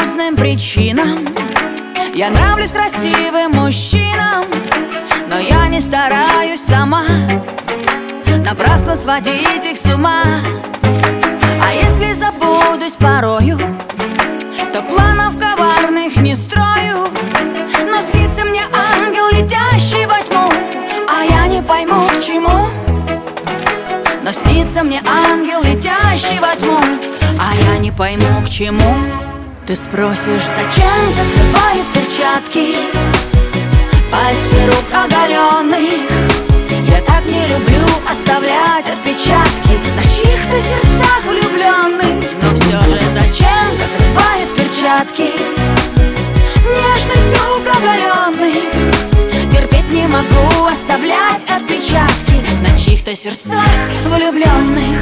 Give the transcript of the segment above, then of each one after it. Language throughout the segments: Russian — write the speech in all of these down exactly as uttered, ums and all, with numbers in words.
разным причинам. Я нравлюсь красивым мужчинам, но я не стараюсь сама напрасно сводить их с ума. А если забудусь порою, то планов коварных не строю. Но снится мне ангел, летящий во тьму, а я не пойму, к чему. Но снится мне ангел, летящий во тьму, а я не пойму, к чему. Ты спросишь, зачем закрывают перчатки пальцы рук оголенных? Я так не люблю оставлять отпечатки на чьих-то сердцах влюбленных. Но все же зачем закрывают перчатки нежность рук оголенных? Терпеть не могу оставлять отпечатки на чьих-то сердцах влюбленных.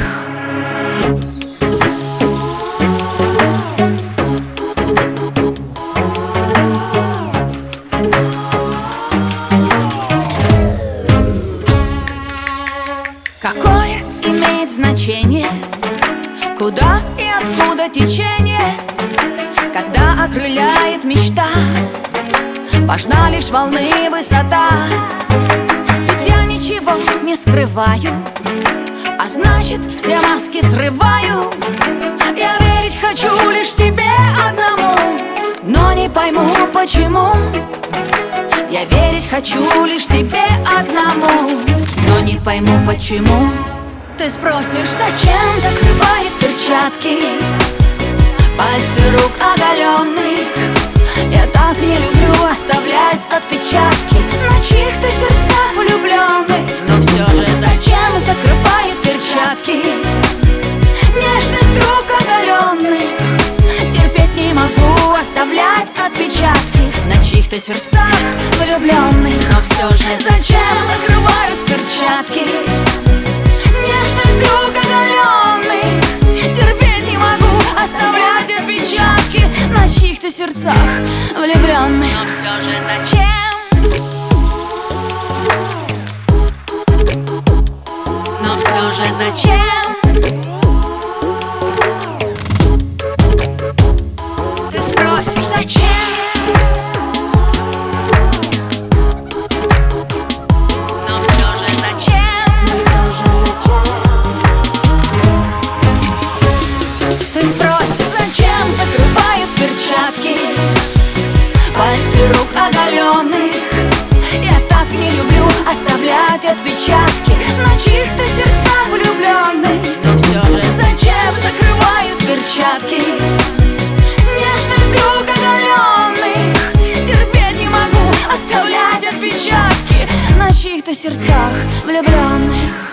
Какое имеет значение, куда и откуда течение, когда окрыляет мечта? Важна лишь волны высота. Ведь я ничего не скрываю, а значит все маски срываю. Я верить хочу лишь себе одному, но не пойму почему. Я верить хочу лишь тебе одному, но не пойму почему. Ты спросишь, зачем закрывает перчатки пальцы рук оголенных? Я так не люблю оставлять отпечатки на чьих-то сердцах влюбленных. Но все же зачем закрывает перчатки нежность рук оголенных? Терпеть не могу оставлять отпечатки на чьих-то сердцах влюбленных. Но все же зачем закрывают перчатки нежность рук оголенных? Терпеть не могу оставлять отпечатки на чьих-то сердцах влюбленных. Но все же зачем? Но все же зачем? Ты спросишь, зачем? Пальцы рук оголенных. Я так не люблю оставлять отпечатки на чьих-то сердцах влюбленных. Но все же зачем закрывают перчатки нежность рук оголенных? Терпеть не могу оставлять отпечатки на чьих-то сердцах влюбленных.